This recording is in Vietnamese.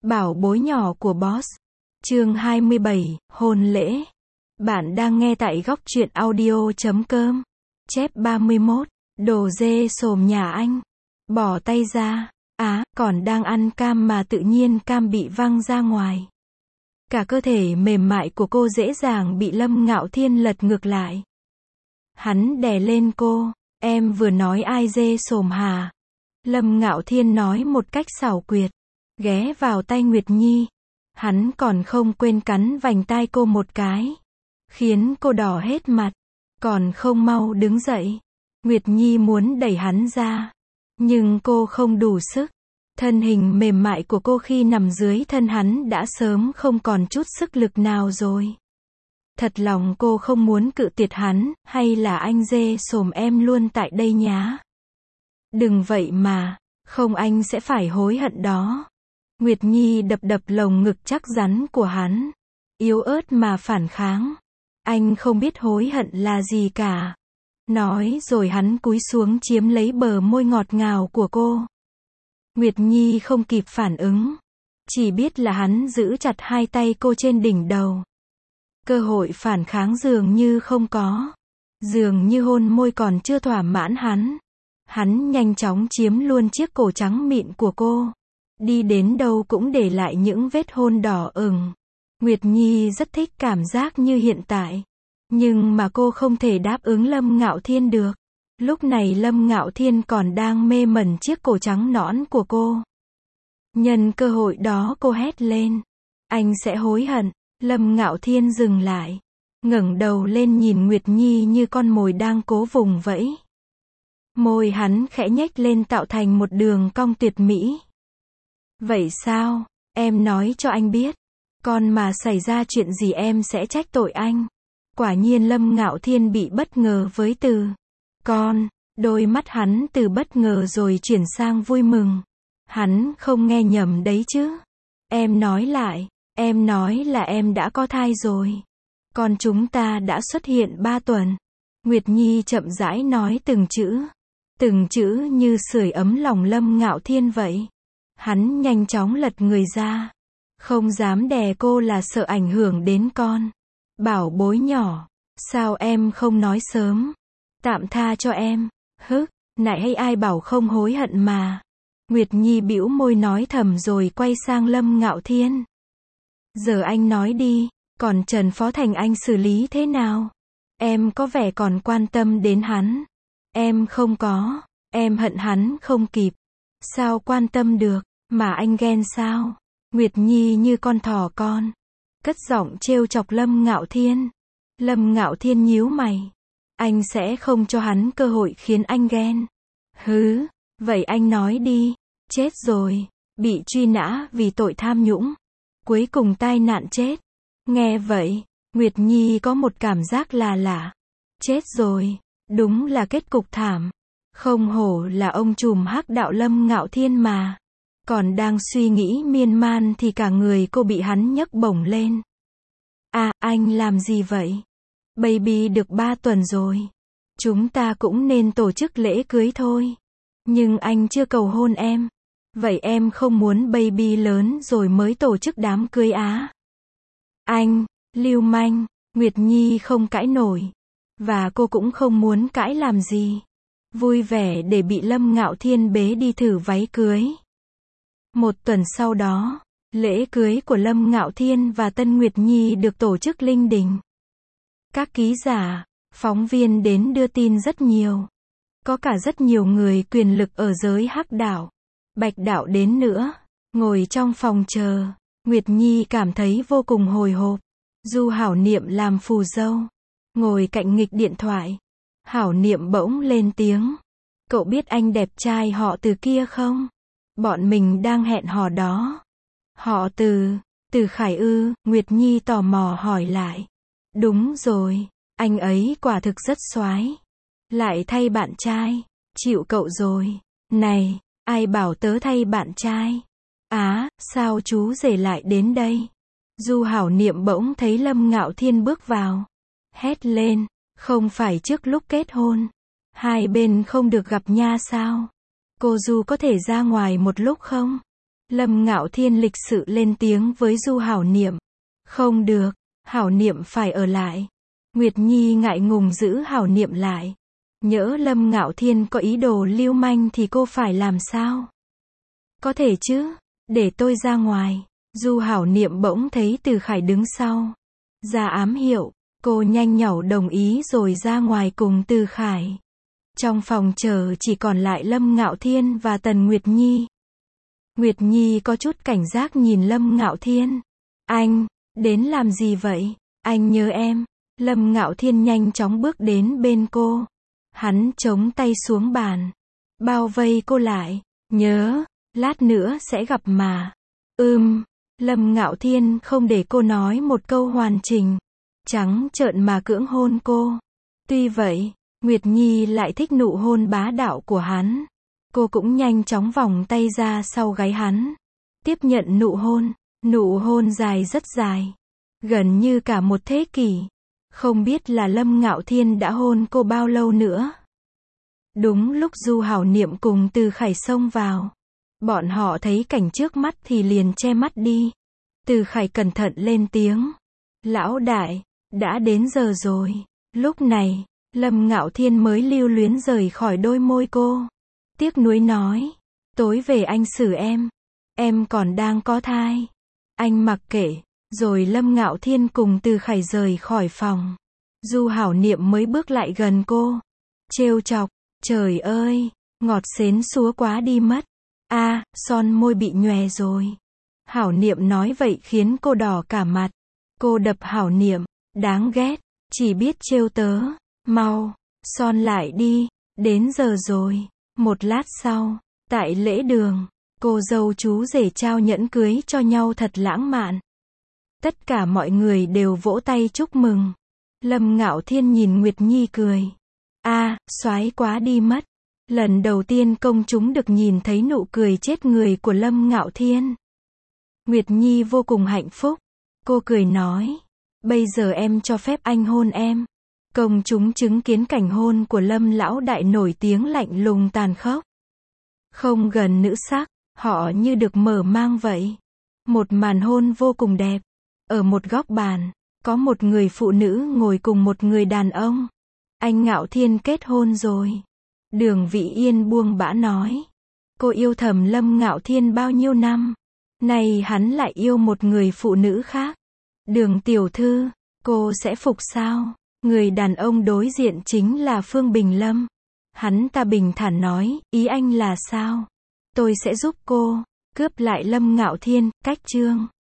Bảo bối nhỏ của boss. Chương 27, hôn lễ. Bạn đang nghe tại góc truyện audio.com. Chép 31. Đồ dê xồm nhà anh. Bỏ tay ra. Còn đang ăn cam mà tự nhiên cam bị văng ra ngoài. Cả cơ thể mềm mại của cô dễ dàng bị Lâm Ngạo Thiên lật ngược lại. Hắn đè lên cô. Em vừa nói ai dê xồm hả? Lâm Ngạo Thiên nói một cách xảo quyệt. Ghé vào tay Nguyệt Nhi. Hắn còn không quên cắn vành tai cô một cái. Khiến cô đỏ hết mặt. Còn không mau đứng dậy. Nguyệt Nhi muốn đẩy hắn ra. Nhưng cô không đủ sức. Thân hình mềm mại của cô khi nằm dưới thân hắn đã sớm không còn chút sức lực nào rồi. Thật lòng cô không muốn cự tuyệt hắn, hay là anh dê xồm em luôn tại đây nhá. Đừng vậy mà, không anh sẽ phải hối hận đó. Nguyệt Nhi đập đập lồng ngực chắc rắn của hắn. Yếu ớt mà phản kháng. Anh không biết hối hận là gì cả. Nói rồi hắn cúi xuống chiếm lấy bờ môi ngọt ngào của cô. Nguyệt Nhi không kịp phản ứng. Chỉ biết là hắn giữ chặt hai tay cô trên đỉnh đầu. Cơ hội phản kháng dường như không có. Dường như hôn môi còn chưa thỏa mãn hắn. Hắn nhanh chóng chiếm luôn chiếc cổ trắng mịn của cô. Đi đến đâu cũng để lại những vết hôn đỏ ửng. Nguyệt Nhi rất thích cảm giác như hiện tại. Nhưng mà cô không thể đáp ứng Lâm Ngạo Thiên được. Lúc này Lâm Ngạo Thiên còn đang mê mẩn chiếc cổ trắng nõn của cô. Nhân cơ hội đó cô hét lên. Anh sẽ hối hận. Lâm Ngạo Thiên dừng lại. Ngẩng đầu lên nhìn Nguyệt Nhi như con mồi đang cố vùng vẫy. Môi hắn khẽ nhếch lên tạo thành một đường cong tuyệt mỹ. Vậy sao? Em nói cho anh biết. Còn mà xảy ra chuyện gì em sẽ trách tội anh. Quả nhiên Lâm Ngạo Thiên bị bất ngờ với từ con. Đôi mắt hắn từ bất ngờ rồi chuyển sang vui mừng. Hắn không nghe nhầm đấy chứ. Em nói lại. Em nói là em đã có thai rồi. Con chúng ta đã xuất hiện 3 tuần. Nguyệt Nhi chậm rãi nói từng chữ. Từng chữ như sưởi ấm lòng Lâm Ngạo Thiên vậy. Hắn nhanh chóng lật người ra. Không dám đè cô là sợ ảnh hưởng đến con. Bảo bối nhỏ. Sao em không nói sớm? Tạm tha cho em. Nại hay ai bảo không hối hận mà. Nguyệt Nhi bĩu môi nói thầm rồi quay sang Lâm Ngạo Thiên. Giờ anh nói đi. Còn Trần Phó Thành anh xử lý thế nào? Em có vẻ còn quan tâm đến hắn. Em không có. Em hận hắn không kịp. Sao quan tâm được? Mà anh ghen sao? Nguyệt Nhi như con thỏ con. Cất giọng trêu chọc Lâm Ngạo Thiên. Lâm Ngạo Thiên nhíu mày. Anh sẽ không cho hắn cơ hội khiến anh ghen. Vậy anh nói đi. Chết rồi. Bị truy nã vì tội tham nhũng. Cuối cùng tai nạn chết. Nghe vậy, Nguyệt Nhi có một cảm giác là lạ. Chết rồi. Đúng là kết cục thảm. Không hổ là ông trùm hắc đạo Lâm Ngạo Thiên mà. Còn đang suy nghĩ miên man thì cả người cô bị hắn nhấc bổng lên. Anh làm gì vậy? Baby được 3 tuần rồi. Chúng ta cũng nên tổ chức lễ cưới thôi. Nhưng anh chưa cầu hôn em. Vậy em không muốn baby lớn rồi mới tổ chức đám cưới á? Anh, lưu manh. Nguyệt Nhi không cãi nổi. Và cô cũng không muốn cãi làm gì. Vui vẻ để bị Lâm Ngạo Thiên bế đi thử váy cưới. 1 tuần sau đó, lễ cưới của Lâm Ngạo Thiên và Tân Nguyệt Nhi được tổ chức linh đình. Các ký giả, phóng viên đến đưa tin rất nhiều. Có cả rất nhiều người quyền lực ở giới hắc đạo, bạch đạo đến nữa. Ngồi trong phòng chờ, Nguyệt Nhi cảm thấy vô cùng hồi hộp. Du Hảo Niệm làm phù dâu, ngồi cạnh nghịch điện thoại. Hảo Niệm bỗng lên tiếng. Cậu biết anh đẹp trai họ Từ kia không? Bọn mình đang hẹn hò đó. Họ Từ Khải ư? Nguyệt Nhi tò mò hỏi lại. Đúng rồi, anh ấy quả thực rất soái. Lại thay bạn trai. Chịu cậu rồi. Này, ai bảo tớ thay bạn trai? Sao chú rể lại đến đây? Du Hảo Niệm bỗng thấy Lâm Ngạo Thiên bước vào. Hét lên, không phải trước lúc kết hôn. Hai bên không được gặp nha sao? Cô Du có thể ra ngoài một lúc không? Lâm Ngạo Thiên lịch sự lên tiếng với Du Hảo Niệm. Không được, Hảo Niệm phải ở lại. Nguyệt Nhi ngại ngùng giữ Hảo Niệm lại. Nhỡ Lâm Ngạo Thiên có ý đồ lưu manh thì cô phải làm sao? Có thể chứ, để tôi ra ngoài. Du Hảo Niệm bỗng thấy Từ Khải đứng sau. Ra ám hiệu, cô nhanh nhảu đồng ý rồi ra ngoài cùng Từ Khải. Trong phòng chờ chỉ còn lại Lâm Ngạo Thiên và Tần Nguyệt Nhi. Nguyệt Nhi có chút cảnh giác nhìn Lâm Ngạo Thiên. Anh, đến làm gì vậy? Anh nhớ em. Lâm Ngạo Thiên nhanh chóng bước đến bên cô. Hắn chống tay xuống bàn. Bao vây cô lại. Nhớ, lát nữa sẽ gặp mà. Lâm Ngạo Thiên không để cô nói một câu hoàn chỉnh. Trắng trợn mà cưỡng hôn cô. Tuy vậy, Nguyệt Nhi lại thích nụ hôn bá đạo của hắn. Cô cũng nhanh chóng vòng tay ra sau gáy hắn. Tiếp nhận nụ hôn dài rất dài. Gần như cả một thế kỷ. Không biết là Lâm Ngạo Thiên đã hôn cô bao lâu nữa. Đúng lúc Du Hảo Niệm cùng Từ Khải xông vào. Bọn họ thấy cảnh trước mắt thì liền che mắt đi. Từ Khải cẩn thận lên tiếng. Lão đại, đã đến giờ rồi. Lúc này, Lâm Ngạo Thiên mới lưu luyến rời khỏi đôi môi cô. Tiếc nuối nói. Tối về anh xử em còn đang có thai. Anh mặc kệ. Rồi Lâm Ngạo Thiên cùng Từ Khải rời khỏi phòng. Du Hảo Niệm mới bước lại gần cô. Trêu chọc. Trời ơi, ngọt xến xúa quá đi mất. Son môi bị nhòe rồi. Hảo Niệm nói vậy khiến cô đỏ cả mặt. Cô đập Hảo Niệm. Đáng ghét. Chỉ biết trêu tớ. Mau, son lại đi. Đến giờ rồi. Một lát sau, tại lễ đường, cô dâu chú rể trao nhẫn cưới cho nhau thật lãng mạn. Tất cả mọi người đều vỗ tay chúc mừng. Lâm Ngạo Thiên nhìn Nguyệt Nhi cười. Soái quá đi mất. Lần đầu tiên công chúng được nhìn thấy nụ cười chết người của Lâm Ngạo Thiên. Nguyệt Nhi vô cùng hạnh phúc. Cô cười nói. Bây giờ em cho phép anh hôn em. Công chúng chứng kiến cảnh hôn của Lâm lão đại nổi tiếng lạnh lùng tàn khốc. Không gần nữ sắc, họ như được mở mang vậy. Một màn hôn vô cùng đẹp. Ở một góc bàn, có một người phụ nữ ngồi cùng một người đàn ông. Anh Ngạo Thiên kết hôn rồi. Đường Vĩ Yên buông bã nói. Cô yêu thầm Lâm Ngạo Thiên bao nhiêu năm. Nay hắn lại yêu một người phụ nữ khác. Đường tiểu thư, cô sẽ phục sao? Người đàn ông đối diện chính là Phương Bình Lâm. Hắn ta bình thản nói, ý anh là sao? Tôi sẽ giúp cô, cướp lại Lâm Ngạo Thiên, cách chương.